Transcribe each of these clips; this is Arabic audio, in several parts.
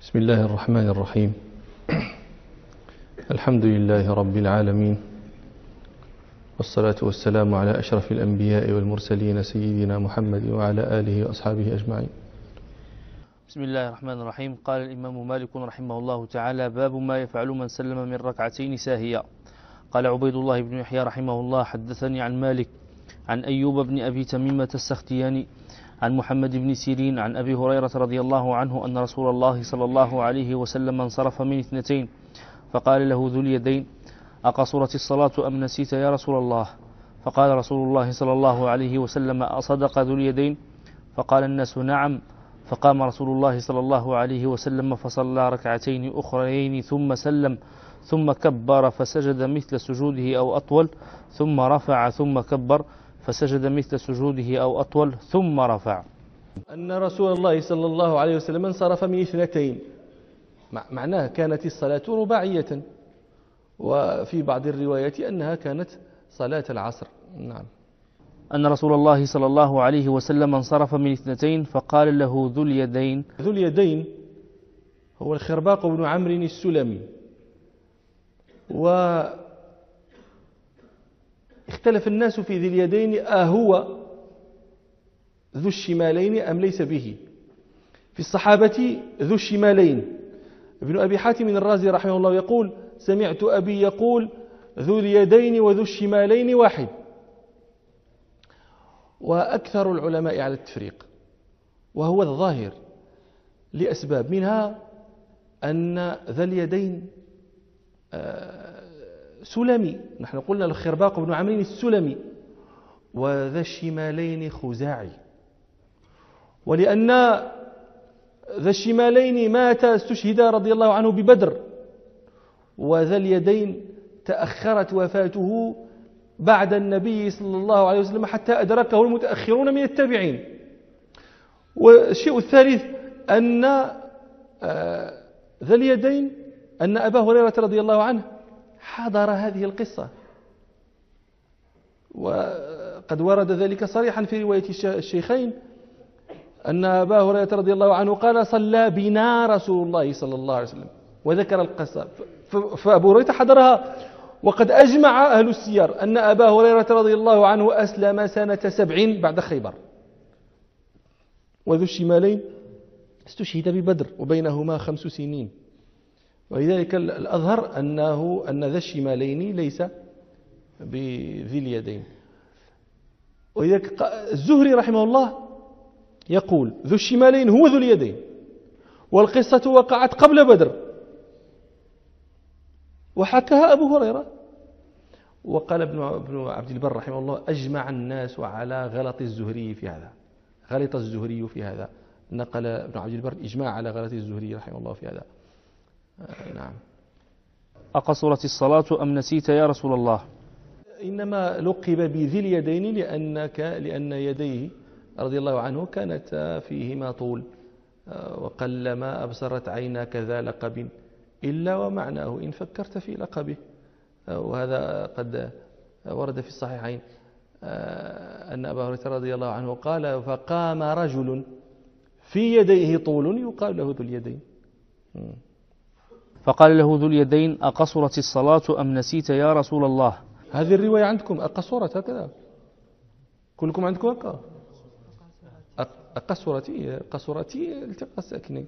بسم الله الرحمن الرحيم. الحمد لله رب العالمين، والصلاة والسلام على أشرف الأنبياء والمرسلين سيدنا محمد وعلى آله وأصحابه أجمعين. بسم الله الرحمن الرحيم. قال الإمام مالك رحمه الله تعالى: باب ما يفعل من سلم من ركعتين ساهيا. قال عبيد الله بن يحيى رحمه الله: حدثني عن مالك عن أيوب بن أبي تميمة السختياني عن محمد بن سيرين عن أبي هريرة رضي الله عنه أن رسول الله صلى الله عليه وسلم انصرف من اثنتين فقال له ذو اليدين: أقصرت الصلاة أم نسيت يا رسول الله؟ فقال رسول الله صلى الله عليه وسلم: أصدق ذو اليدين؟ فقال الناس: نعم. فقام رسول الله صلى الله عليه وسلم فصلى ركعتين أخرين ثم سلم ثم كبر فسجد مثل سجوده أو أطول ثم رفع ثم كبر فسجد مثل سجوده أو أطول ثم رفع. أن رسول الله صلى الله عليه وسلم انصرف من اثنتين، معناه كانت الصلاة رباعية، وفي بعض الروايات أنها كانت صلاة العصر. نعم. أن رسول الله صلى الله عليه وسلم انصرف من اثنتين فقال له ذو اليدين. ذو اليدين هو الخرباق بن عمرو السلمي، واختلف الناس في ذي اليدين أهو ذو الشمالين أم ليس به. في الصحابة ذو الشمالين ابن أبي حاتم الرازي رحمه الله يقول: سمعت أبي يقول: ذو اليدين وذو الشمالين واحد. وأكثر العلماء على التفريق، وهو الظاهر لأسباب، منها أن ذا اليدين سلمي، نحن قلنا الخرباق بن عمرو السلمي، وذا الشمالين خزاعي، ولأن ذا الشمالين مات استشهد رضي الله عنه ببدر، وذا اليدين تأخرت وفاته بعد النبي صلى الله عليه وسلم حتى أدركه المتأخرون من التابعين. والشيء الثالث أن ذا اليدين أن أبا هريرة رضي الله عنه حضر هذه القصة، وقد ورد ذلك صريحا في رواية الشيخين أن أبا هريرة رضي الله عنه قال: صلى بنا رسول الله صلى الله عليه وسلم، وذكر القصة. فأبو هريرة حضرها، وقد أجمع أهل السير أن أبا هريرة رضي الله عنه أسلم سنة 7 بعد خيبر، وذو الشمالين استشهد ببدر وبينهما 5 سنين، ولذلك الأظهر أن ذا الشمالين ليس بذي اليدين. ولذلك الزهري رحمه الله يقول: ذو الشمالين هو ذو اليدين، والقصة وقعت قبل بدر، وحكاها أبو هريرة. وقال ابن عبد البر رحمه الله: أجمع الناس على غلط الزهري في هذا، غلط الزهري في هذا. نقل ابن عبد البر إجماع على غلط الزهري رحمه الله في هذا. نعم. أقصرت الصلاة أم نسيت يا رسول الله؟ إنما لقب بذي اليدين لأن يديه رضي الله عنه كانت فيهما طول، وقلما أبصرت عيناك ذا لقب إلا ومعناه إن فكرت في لقبه. وهذا قد ورد في الصحيحين أن أبا هريرة رضي الله عنه قال: فقام رجل في يديه طول يقال له ذو اليدين. فقال له ذو اليدين: أقصرت الصلاة أم نسيت يا رسول الله؟ هذه الرواية عندكم أقصرت هكذا؟ كلكم عندكم هكذا؟ قصرتي التقى الساكنين.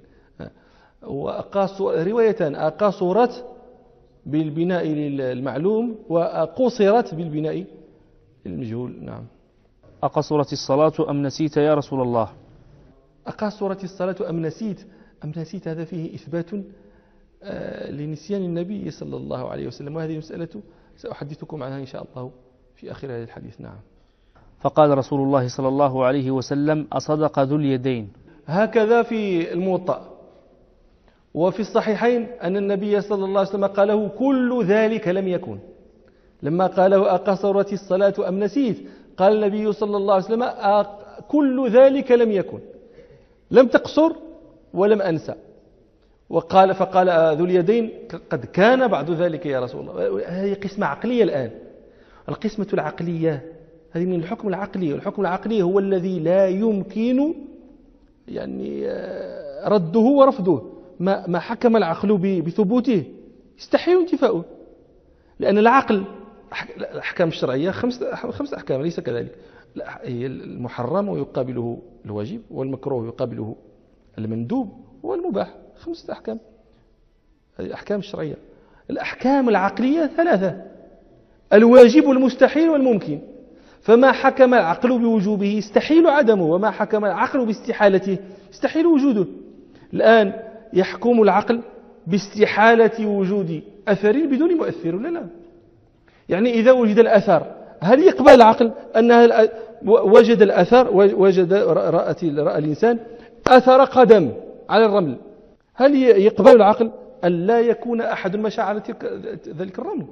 رواية أقصرت بالبناء للمعلوم، وأقصرت بالبناء للمجهول. نعم. أقصرت الصلاة أم نسيت يا رسول الله؟ أقصرت الصلاة أم نسيت هذا فيه إثبات لنسيان النبي صلى الله عليه وسلم، وهذه مسألة سأحدثكم عنها إن شاء الله في آخر هذا الحديث. نعم. فقال رسول الله صلى الله عليه وسلم: أصدق ذو اليدين؟ هكذا في الموطأ. وفي الصحيحين أن النبي صلى الله عليه وسلم قال له: كل ذلك لم يكن. لما قاله: أقصرت الصلاة أم نسيت؟ قال النبي صلى الله عليه وسلم: كل ذلك لم يكن، لم تقصر ولم أنسى. فقال ذو اليدين: قد كان بعد ذلك يا رسول الله. هذه قسمة عقلية الآن. القسمة العقلية هذه من الحكم العقلي، والحكم العقلي هو الذي لا يمكن رده ورفضه، ما حكم العقل بثبوته يستحيل انتفاؤه، لأن العقل الأحكام الشرعية خمس أحكام، ليس كذلك. المحرم يقابله الواجب، والمكروه يقابله المندوب، والمباح. 5 أحكام، هذه الأحكام الشرعية. الأحكام العقلية 3: الواجب والمستحيل والممكن. فما حكم العقل بوجوبه يستحيل عدمه، وما حكم العقل باستحالته يستحيل وجوده. الآن يحكم العقل باستحالة وجود أثر بدون مؤثر، لا. يعني إذا وجد الأثر، هل يقبل العقل أنها وجد الأثر، وجد رأى الإنسان أثر قدم على الرمل، هل يقبل العقل أن لا يكون أحد مشى على ذلك الرمل؟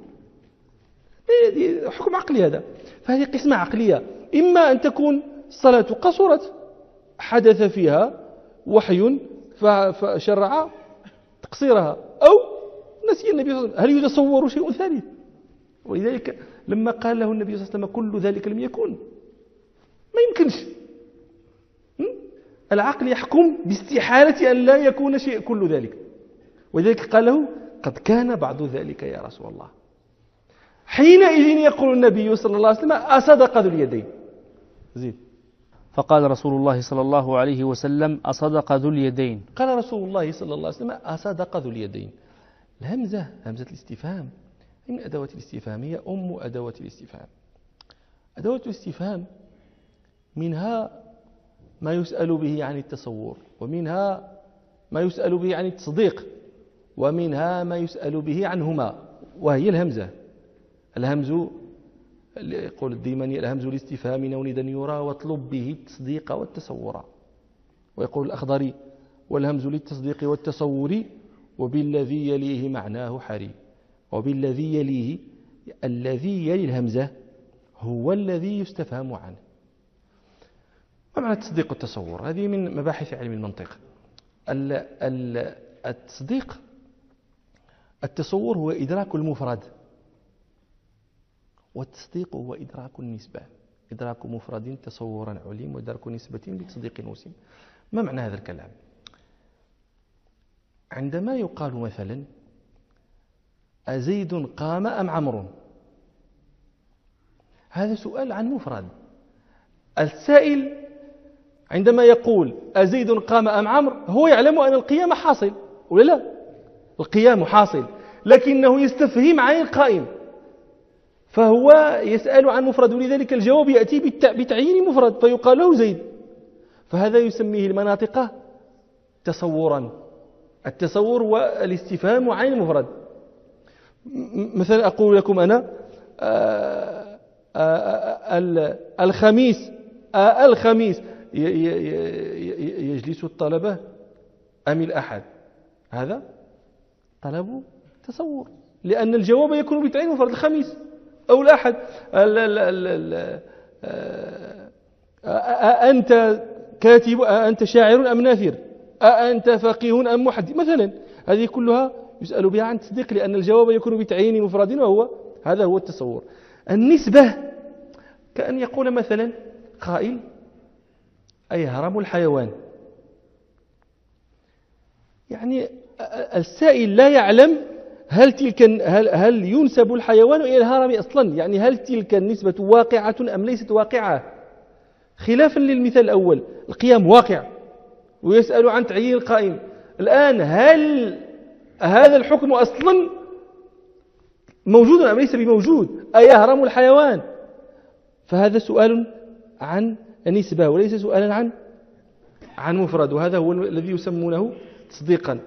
حكم عقلي هذا. فهذه قسمة عقلية، إما أن تكون الصلاة قصرت، حدث فيها وحي فشرع تقصيرها، أو نسي النبي صلى الله عليه وسلم. هل يتصور شيء ثالث؟ ولذلك لما قال له النبي صلى الله عليه وسلم كل ذلك لم يكن، ما يمكنش. العقل يحكم باستحالة أن لا يكون شيء كل ذلك، ولذلك قال له قد كان بعض ذلك يا رسول الله. حينئذ يقول النبي صلى الله عليه وسلم أصدق ذو اليدين. زيد. فقال رسول الله صلى الله عليه وسلم أصدق ذو اليدين. قال رسول الله صلى الله عليه وسلم أصدق ذو اليدين. الهمزة، همزة الاستفهام، من أدوات الاستفهام، هي أم أدوات الاستفهام. أدوات الاستفهام منها ما يسأل به عن التصور، ومنها ما يسأل به عن التصديق، ومنها ما يسأل به عنهما، وهي الهمزة. الهمز يقول الديماني الهمز الاستفهام نوندا يرى واطلب به التصديق والتصور. ويقول الأخضري والهمز للتصديق والتصور وبالذي يليه معناه حري. وبالذي يليه، الذي يلي الهمزة هو الذي يستفهم عنه. ما معنى التصديق والتصور؟ هذه من مباحث علم المنطق. التصديق، التصور هو إدراك المفرد، والتصديق هو إدراك النسبة. إدراك مفرد تصورا عليم، وإدراك نسبة بتصديق وسيم. ما معنى هذا الكلام؟ عندما يقال مثلا أزيد قام أم عمرو، هذا سؤال عن مفرد. السائل عندما يقول أزيد قام أم عمرو هو يعلم أن القيام حاصل ولا لا؟ القيام حاصل، لكنه يستفهم عن القائم، فهو يسأل عن مفرد، ولذلك الجواب يأتي بتعيين مفرد فيقال له زيد. فهذا يسميه المناطق تصورا. التصور والاستفهام عن المفرد. مثلا أقول لكم أنا الخميس يجلس الطلبة أم الأحد، هذا طلب تصور، لأن الجواب يكون بتعيين مفرد الخميس أو الأحد. أنت كاتب، أنت شاعر أم ناثر، أنت فقيه أم محدث مثلا. هذه كلها يسأل بها عن التصديق، لأن الجواب يكون بتعيين مفرد، وهو هذا هو التصور. النسبة كأن يقول مثلا قائل أيهرم الحيوان، يعني السائل لا يعلم هل ينسب الحيوان إلى الهرم أصلا، يعني هل تلك النسبة واقعة أم ليست واقعة، خلافا للمثال الأول القيام واقع ويسأل عن تعيين القائم. الآن هل هذا الحكم أصلا موجود أم ليس بموجود؟ أيهرم الحيوان؟ فهذا سؤال عن النسبة وليس سؤالا عن مفرد، وهذا هو الذي يسمونه تصديقا.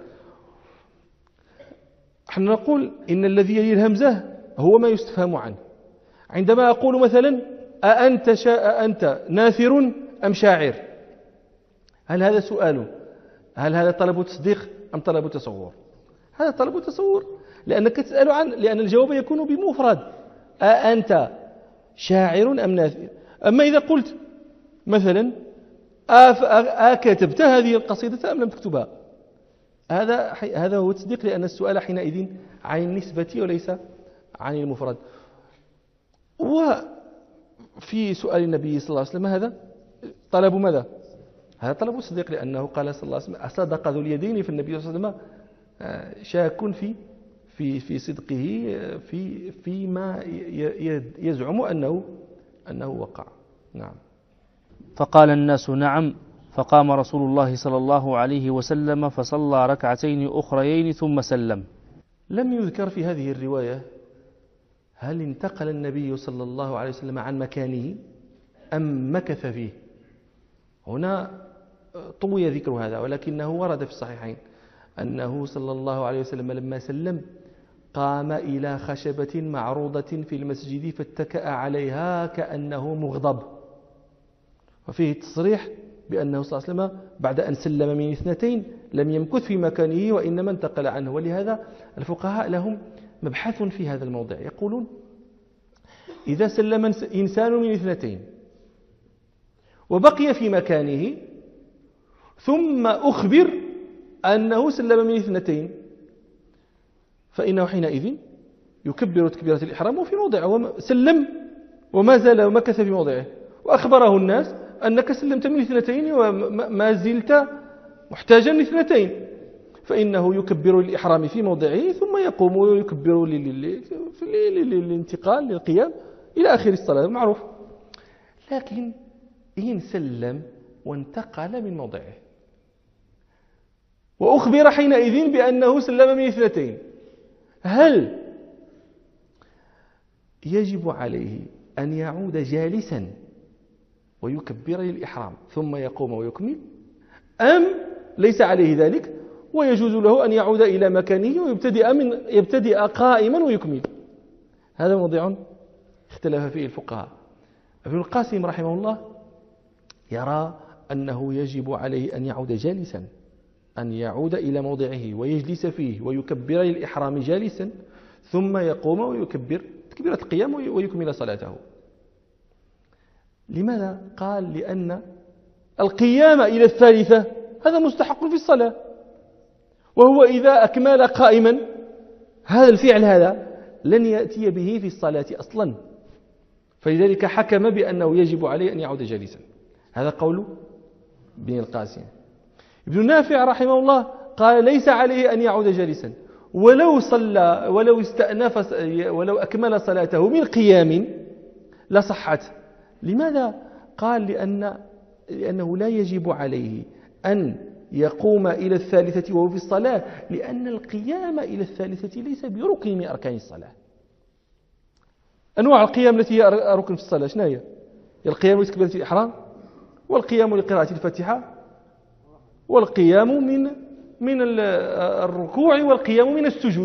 نحن نقول إن الذي يلي الهمزة هو ما يستفهم عنه. عندما أقول مثلا أأنت ناثر أم شاعر، هل هذا سؤال؟ هل هذا طلب تصديق أم طلب تصور؟ هذا طلب تصور، لأنك تسأل لأن الجواب يكون بمفرد، أأنت شاعر أم ناثر. أما إذا قلت مثلا أكتبت هذه القصيدة أم لم تكتبها، هذا هو التصديق، لأن السؤال حينئذ عن النسبة وليس عن المفرد. وفي سؤال النبي صلى الله عليه وسلم هذا طلب ماذا؟ هذا طلب الصديق، لأنه قال صلى الله عليه وسلم أصدق ذو اليدين، في النبي صلى الله عليه وسلم شاك في صدقه فيما يزعم أنه وقع. نعم. فقال الناس نعم، فقام رسول الله صلى الله عليه وسلم فصلى ركعتين أخريين ثم سلم. لم يذكر في هذه الرواية هل انتقل النبي صلى الله عليه وسلم عن مكانه أم مكث فيه. هنا طوي ذكر هذا، ولكنه ورد في الصحيحين أنه صلى الله عليه وسلم لما سلم قام إلى خشبة معروضة في المسجد فاتكأ عليها كأنه مغضب، وفيه تصريح بأنه صلى الله عليه وسلم بعد أن سلم من اثنتين لم يمكث في مكانه وإنما انتقل عنه. ولهذا الفقهاء لهم مبحث في هذا الموضع، يقولون إذا سلم إنسان من اثنتين وبقي في مكانه ثم أخبر أنه سلم من اثنتين، فإنه حينئذ يكبر تكبيرة الإحرام وفي موضعه، سلم وما زال ومكث في موضعه، وأخبره الناس أنك سلمت من اثنتين وما زلت محتاجا لاثنتين، فإنه يكبر الإحرام في موضعه ثم يقوم ويكبر للانتقال للقيام إلى آخر الصلاة معروف. لكن إن سلم وانتقل من موضعه وأخبر حينئذ بأنه سلم من اثنتين، هل يجب عليه أن يعود جالسا ويكبر للإحرام ثم يقوم ويكمل، أم ليس عليه ذلك ويجوز له أن يعود إلى مكانه ويبتدئ قائما ويكمل؟ هذا موضوع اختلف فيه الفقهاء. ابن القاسم رحمه الله يرى أنه يجب عليه أن يعود جالسا، أن يعود إلى موضعه ويجلس فيه ويكبر للإحرام جالسا ثم يقوم ويكبر تكبيرة القيام ويكمل صلاته. لماذا؟ قال لأن القيام إلى الثالثة هذا مستحق في الصلاة، وهو إذا أكمل قائما هذا الفعل هذا لن يأتي به في الصلاة أصلا، فلذلك حكم بأنه يجب عليه أن يعود جالسا. هذا قول ابن القاسم. ابن نافع رحمه الله قال ليس عليه أن يعود جالسا، ولو صلى ولو استأنف ولو أكمل صلاته من قيام لصحت. لماذا؟ قال لأنه لا يجب عليه أن يقوم إلى الثالثة وهو في الصلاة، لأن القيام إلى الثالثة ليس بركن من أركان الصلاة. أنواع القيام التي هي ركن في الصلاة شنو هي؟ القيام لتكبيرة الإحرام، والقيام لقراءة الفاتحة، والقيام من الركوع، والقيام من السجود.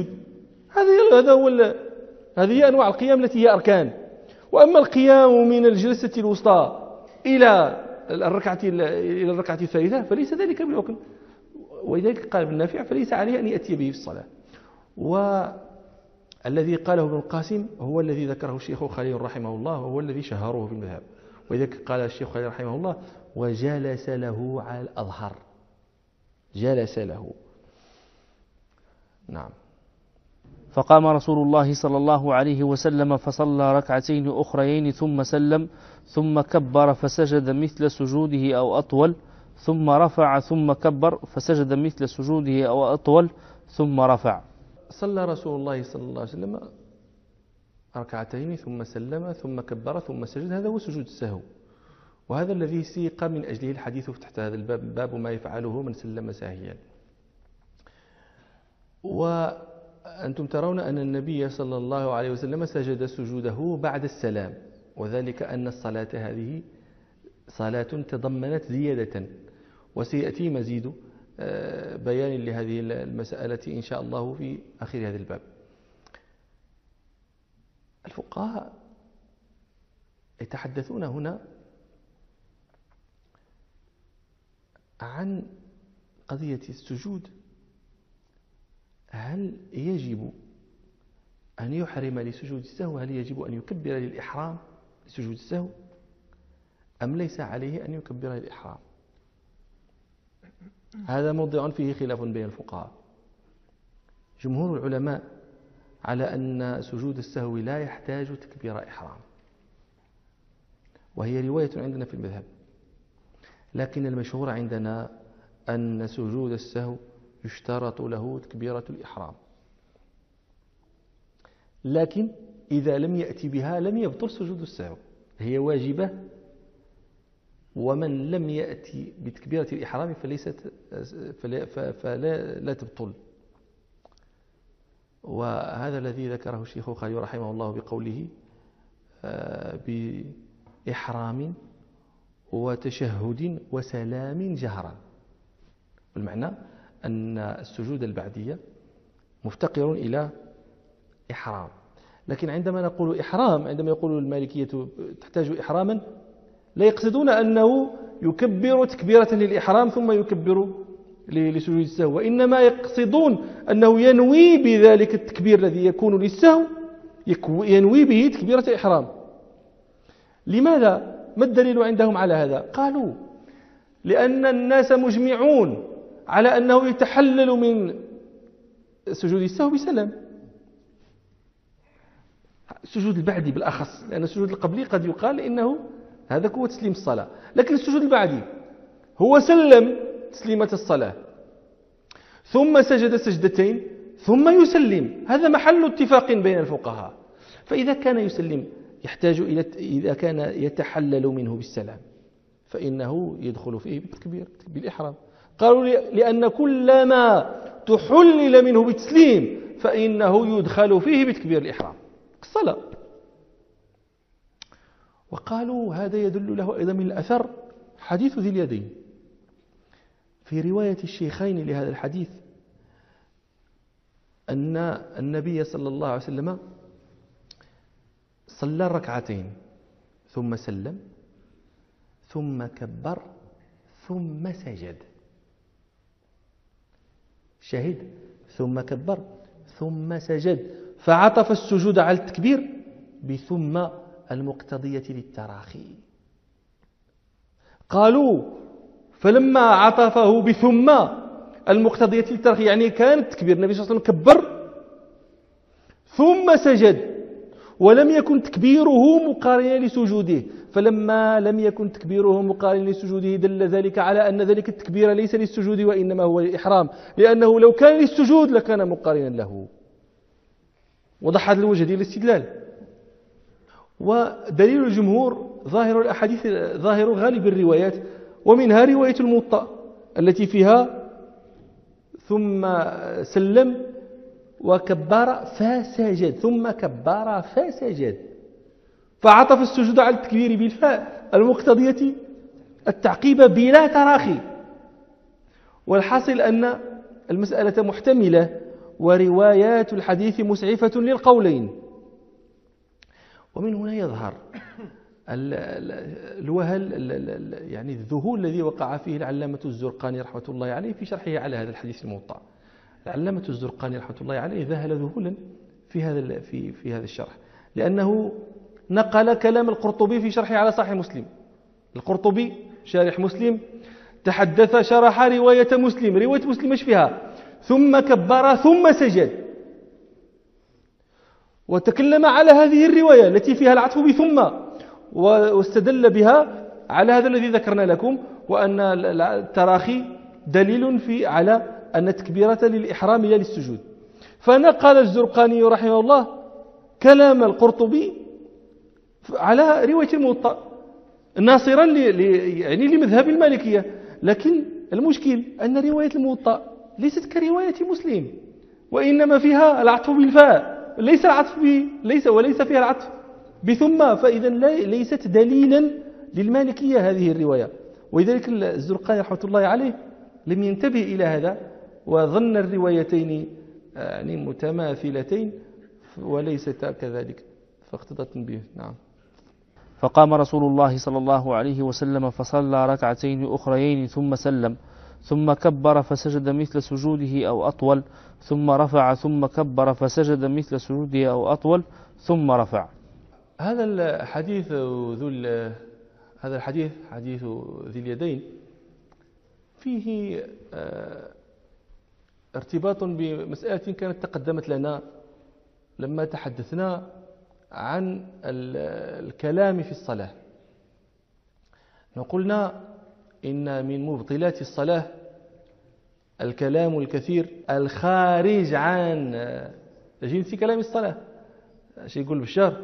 هذه أنواع القيام التي هي أركان. وأما القيام من الجلسة الوسطى إلى الركعة الثالثة فليس ذلك بركن، ولذلك قال ابن نافع فليس عليه أن يأتي به في الصلاة. والذي قاله ابن القاسم هو الذي ذكره الشيخ خليل رحمه الله، وهو الذي شهره في المذهب. ولذلك قال الشيخ خليل رحمه الله وجلس له على الأظهر، جلس له. نعم. فقام رسول الله صلى الله عليه وسلم فصلى ركعتين أخريين ثم سلم، ثم كبر فسجد مثل سجوده أو أطول، ثم رفع ثم كبر فسجد مثل سجوده أو أطول، ثم رفع. صلى رسول الله صلى الله عليه وسلم ركعتين ثم سلم ثم كبر ثم سجد، هذا هو سجود السهو، وهذا الذي سيق من أجله الحديث تحت هذا الباب، باب ما يفعله من سلم ساهيا. وأنتم ترون أن النبي صلى الله عليه وسلم سجد سجوده بعد السلام، وذلك أن الصلاة هذه صلاة تضمنت زيادة، وسيأتي مزيد بيان لهذه المسألة إن شاء الله في آخر هذا الباب. الفقهاء يتحدثون هنا عن قضية السجود، هل يجب أن يحرم لسجود السهو؟ هل يجب أن يكبر للإحرام لسجود السهو أم ليس عليه أن يكبر للإحرام؟ هذا موضوع فيه خلاف بين الفقهاء. جمهور العلماء على أن سجود السهو لا يحتاج تكبير إحرام، وهي رواية عندنا في المذهب، لكن المشهور عندنا أن سجود السهو يشترط له تكبيرة الإحرام، لكن إذا لم يأتي بها لم يبطل سجود السهو، هي واجبة، ومن لم يأتي بتكبيرة الإحرام فلا تبطل. وهذا الذي ذكره الشيخ البخاري رحمه الله بقوله بإحرام وتشهد وسلام جهرا، بالمعنى أن السجود البعدية مفتقر إلى إحرام. لكن عندما نقول إحرام، عندما يقول المالكية تحتاج إحراما، لا يقصدون أنه يكبر تكبيرة للإحرام ثم يكبر لسجود السهو، وإنما يقصدون أنه ينوي بذلك التكبير الذي يكون للسهو ينوي به تكبيرة الإحرام. لماذا؟ ما الدليل عندهم على هذا؟ قالوا لأن الناس مجمعون على أنه يتحلل من سجود السهو بسلام، السجود البعدي بالأخص، لأن السجود القبلي قد يقال إنه هذا هو تسليم الصلاة، لكن السجود البعدي هو سلم تسليمة الصلاة ثم سجد سجدتين ثم يسلم، هذا محل اتفاق بين الفقهاء. فإذا كان يسلم يحتاج إلى إذا كان يتحلل منه بالسلام فإنه يدخل فيه بالتكبير بالإحرام. قالوا لأن كل ما تحلل منه بالتسليم فإنه يدخل فيه بتكبير الإحرام الصلاة. وقالوا هذا يدل له أيضا من الأثر حديث ذي اليدين. في رواية الشيخين لهذا الحديث أن النبي صلى الله عليه وسلم صلى ركعتين ثم سلم ثم كبر ثم سجد، شهد ثم كبر ثم سجد، فعطف السجود على التكبير بثم المقتضية للتراخي. قالوا فلما عطفه بثم المقتضية للتراخي يعني كان التكبير النبي صلى الله عليه وسلم كبر ثم سجد ولم يكن تكبيره مقارنا لسجوده، فلما لم يكن تكبيره مقارنا لسجوده دل ذلك على أن ذلك التكبير ليس للسجود وإنما هو للإحرام، لأنه لو كان للسجود لكان مقارنا له. وضح هذا الوجه ديال الاستدلال. ودليل الجمهور ظاهر الأحاديث، ظاهر غالب الروايات، ومنها رواية الموطأ التي فيها ثم سلم وكبر فسجد ثم كبر فسجد، فعطف السجود على التكبير بالفاء المقتضية التعقيب بلا تراخي. والحاصل أن المسألة محتملة وروايات الحديث مسعفة للقولين. ومن هنا يظهر الوهل يعني الذهول الذي وقع فيه العلامة الزرقاني رحمة الله عليه في شرحه على هذا الحديث الموطأ. العلامة الزرقاني رحمة الله عليه ذهل ذهولا في هذا الشرح، لأنه نقل كلام القرطبي في شرحه على صحيح مسلم. القرطبي شارح مسلم تحدث شرح رواية مسلم، رواية مسلم ايش فيها؟ ثم كبر ثم سجد، وتكلم على هذه الرواية التي فيها العطف بثم، واستدل بها على هذا الذي ذكرنا لكم، وأن التراخي دليل على أن التكبيرة للإحرام لا للسجود. فنقل الزرقاني رحمه الله كلام القرطبي على رواية الموطأ ناصرا يعني لمذهب المالكية، لكن المشكل أن رواية الموطأ ليست كرواية مسلم، وإنما فيها العطف بالفاء وليس فيها العطف بثم، فإذا ليست دليلا للمالكية هذه الرواية. ولذلك الزرقاني رحمة الله عليه لم ينتبه إلى هذا وظن الروايتين يعني متماثلتين وليستا كذلك، فاقتضى التنبيه. نعم. فقام رسول الله صلى الله عليه وسلم فصلى ركعتين أخريين ثم سلم ثم كبر فسجد مثل سجوده أو أطول ثم رفع ثم كبر فسجد مثل سجوده أو أطول ثم رفع. هذا الحديث حديث ذي اليدين فيه ارتباط بمسألة كانت تقدمت لنا لما تحدثنا عن الكلام في الصلاة. قلنا إن من مبطلات الصلاة الكلام الكثير الخارج عن جنس كلام الصلاة. شي يقول بشار؟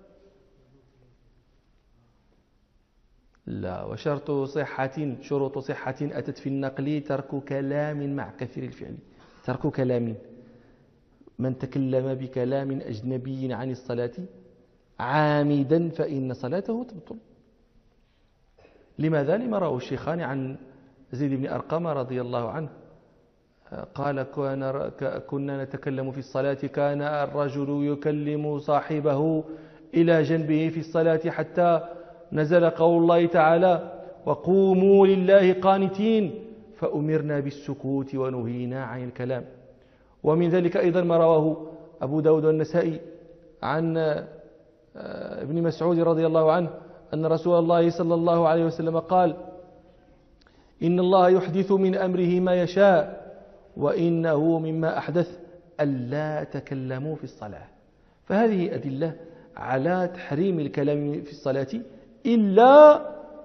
لا. وشرط صحة أتت في النقل ترك كلام مع كثير الفعل. ترك كلام، من تكلم بكلام أجنبي عن الصلاة عامدا فإن صلاته تبطل. لماذا؟ لما رواه الشيخان عن زيد بن أرقم رضي الله عنه قال كنا نتكلم في الصلاة، كان الرجل يكلم صاحبه إلى جنبه في الصلاة حتى نزل قول الله تعالى وقوموا لله قانتين، فأمرنا بالسكوت ونهينا عن الكلام. ومن ذلك أيضا ما رواه أبو داود والنسائي عن ابن مسعود رضي الله عنه أن رسول الله صلى الله عليه وسلم قال إن الله يحدث من أمره ما يشاء وإنه مما أحدث ألا تكلموا في الصلاة. فهذه أدلة على تحريم الكلام في الصلاة إلا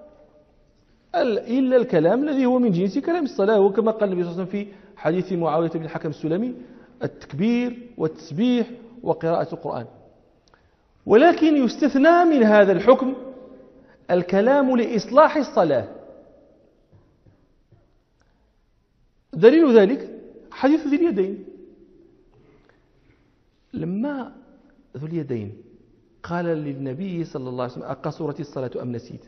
الكلام الذي هو من جنس كلام الصلاة، وكما قال النبي صلى الله عليه وسلم في حديث معاوية بن الحكم السلمي التكبير والتسبيح وقراءة القرآن. ولكن يستثنى من هذا الحكم الكلام لإصلاح الصلاة. دليل ذلك حديث ذي اليدين. لما ذو اليدين قال للنبي صلى الله عليه وسلم أقصرت الصلاة أم نسيت؟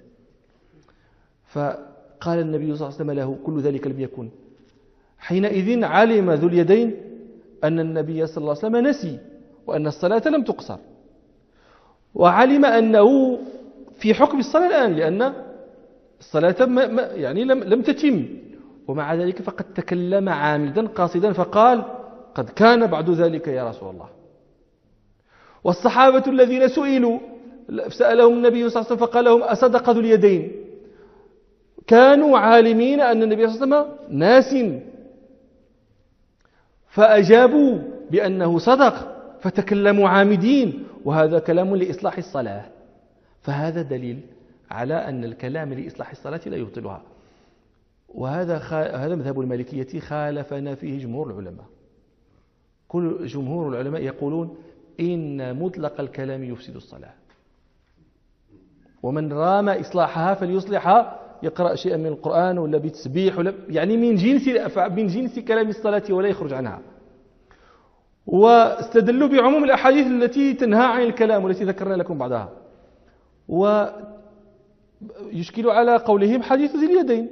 فقال النبي صلى الله عليه وسلم له كل ذلك لم يكن. حينئذ علم ذو اليدين أن النبي صلى الله عليه وسلم نسي وأن الصلاة لم تقصر، وعلم أنه في حكم الصلاة الآن لأن الصلاة يعني لم تتم، ومع ذلك فقد تكلم عامدا قاصدا فقال قد كان بعد ذلك يا رسول الله. والصحابة الذين سألهم النبي صلى الله عليه وسلم فقال لهم أصدق ذو اليدين؟ كانوا عالمين أن النبي صلى الله عليه وسلم ناس، فأجابوا بأنه صدق فتكلموا عامدين، وهذا كلام لإصلاح الصلاة. فهذا دليل على أن الكلام لإصلاح الصلاة لا يبطلها. وهذا مذهب المالكية خالفنا فيه جمهور العلماء. كل جمهور العلماء يقولون إن مطلق الكلام يفسد الصلاة، ومن رام إصلاحها فليصلحها، يقرأ شيئا من القرآن ولا بتسبيح ولا يعني من جنس كلام الصلاة ولا يخرج عنها. واستدلوا بعموم الأحاديث التي تنهى عن الكلام والتي ذكرنا لكم بعضها. ويشكل على قولهم حديث ذي اليدين،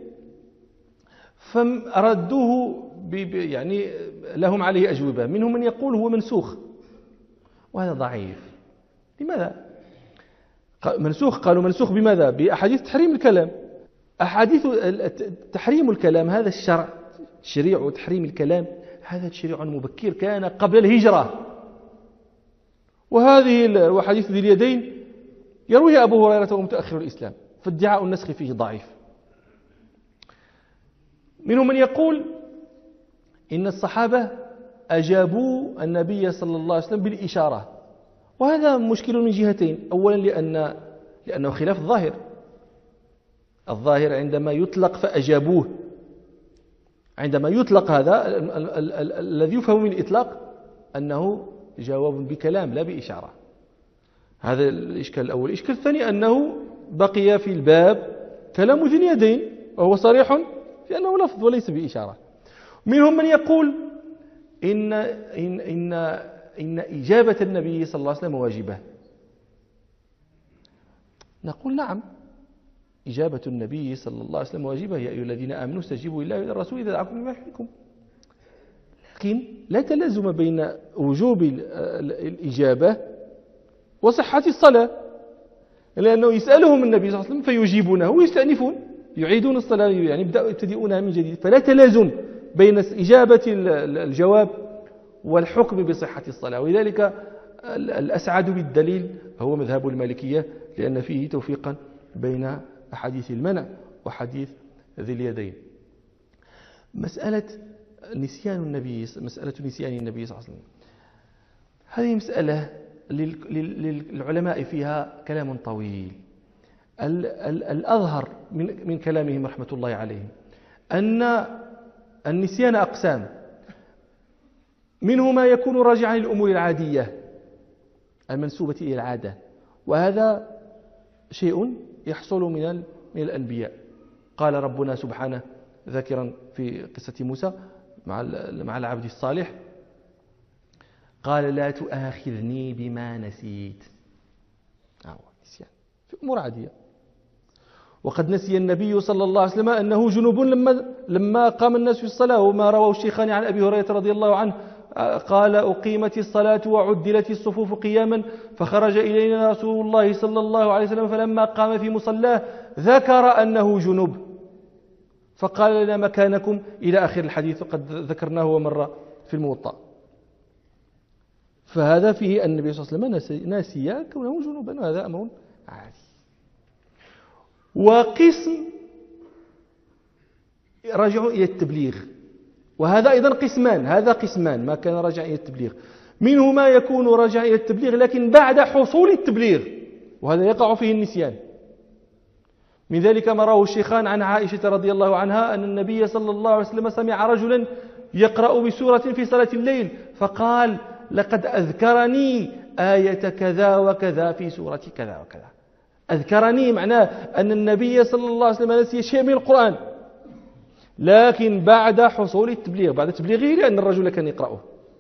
فردوه يعني لهم عليه أجوبة. منهم من يقول هو منسوخ، وهذا ضعيف. لماذا منسوخ؟ قالوا منسوخ بماذا؟ بأحاديث تحريم الكلام. أحاديث تحريم الكلام هذا الشرع، تشريع تحريم الكلام هذا تشريع مبكر كان قبل الهجرة. وحديث ذي اليدين يرويه أبو هريرة ومتأخر الإسلام، فادعاء النسخ فيه ضعيف. منهم من يقول إن الصحابة أجابوا النبي صلى الله عليه وسلم بالإشارة، وهذا مشكل من جهتين. أولا لأنه خلاف الظاهر. الظاهر عندما يطلق فأجابوه، عندما يطلق هذا الذي يفهم من الإطلاق أنه جواب بكلام لا بإشارة. هذا الإشكال الأول. الإشكال الثاني أنه بقي في الباب كلام ذي اليدين، وهو صريح في أنه لفظ وليس بإشارة. منهم من يقول إن إجابة النبي صلى الله عليه وسلم واجبة. نقول نعم، إجابة النبي صلى الله عليه وسلم واجبة. يا أيها الذين آمنوا استجيبوا لله وللرسول إذا دعاكم لما يحييكم. لكن لا تلازم بين وجوب الإجابة وصحة الصلاة، لأنه يسألهم النبي صلى الله عليه وسلم فيجيبونه ويستأنفون يعيدون الصلاة، يعني يبتدئونها من جديد. فلا تلازم بين إجابة الجواب والحكم بصحة الصلاة. ولذلك الأسعد بالدليل هو مذهب المالكية، لأن فيه توفيقا بين أحاديث المنع وحديث ذي اليدين. مسألة نسيان النبي صلى الله عليه وسلم، هذه مسألة للعلماء فيها كلام طويل. الأظهر من كلامهم رحمة الله عليهم أن النسيان أقسام، منه ما يكون راجعا للأمور العادية المنسوبة إلى العادة، وهذا شيء يحصل من الأنبياء. قال ربنا سبحانه ذاكرا في قصة موسى مع العبد الصالح، قال لا تؤاخذني بما نسيت. نسيان في أمور عادية. وقد نسي النبي صلى الله عليه وسلم أنه جنوب لما قام الناس في الصلاة، وما رواه الشيخان عن أبي هريرة رضي الله عنه قال أقيمت الصلاة وعدلت الصفوف قياما فخرج إلينا رسول الله صلى الله عليه وسلم فلما قام في مصلاه ذكر أنه جنوب فقال لنا مكانكم إلى آخر الحديث، وقد ذكرناه ومر في الموطأ. فهذا فيه أن النبي صلى الله عليه وسلم ناسي كونه جنوبا، وهذا أمر عادي. وقسم راجع إلى التبليغ، وهذا أيضا قسمان، هذا قسمان ما كان راجع إلى التبليغ، منه ما يكون راجع إلى التبليغ لكن بعد حصول التبليغ، وهذا يقع فيه النسيان. من ذلك ما رواه الشيخان عن عائشة رضي الله عنها أن النبي صلى الله عليه وسلم سمع رجلا يقرأ بسورة في صلاة الليل فقال لقد أذكرني آية كذا وكذا في سورة كذا وكذا. أذكرني معناه أن النبي صلى الله عليه وسلم نسي شيء من القرآن، لكن بعد حصول التبليغ، بعد تبليغه لأن الرجل كان يقرأه.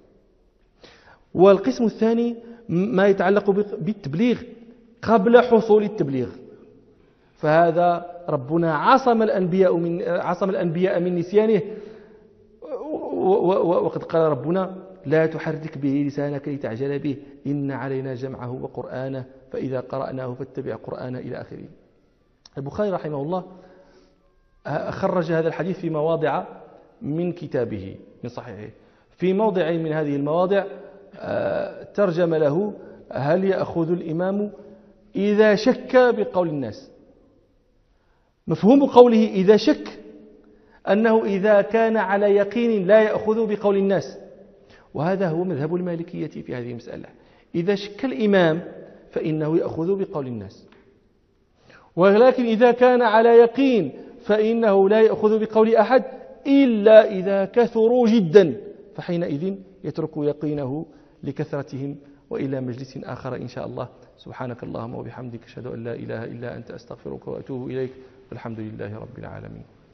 والقسم الثاني ما يتعلق بالتبليغ قبل حصول التبليغ، فهذا ربنا عصم الأنبياء من نسيانه، وقد قال ربنا لا تحرك به لسانك لتعجل به إن علينا جمعه وقرآنه فإذا قرأناه فاتبع قرآنه إلى آخره. البخاري رحمه الله خرج هذا الحديث في مواضع من كتابه من صحيحه. في موضع من هذه المواضع ترجم له هل يأخذ الإمام إذا شك بقول الناس. مفهوم قوله إذا شك أنه إذا كان على يقين لا يأخذ بقول الناس، وهذا هو مذهب المالكية في هذه المسألة. إذا شك الإمام فإنه يأخذ بقول الناس، ولكن إذا كان على يقين فإنه لا يأخذ بقول أحد إلا إذا كثروا جدا، فحينئذ يترك يقينه لكثرتهم وإلى مجلس آخر إن شاء الله. سبحانك اللهم وبحمدك أشهد أن لا إله إلا أنت أستغفرك وأتوب إليك، والحمد لله رب العالمين.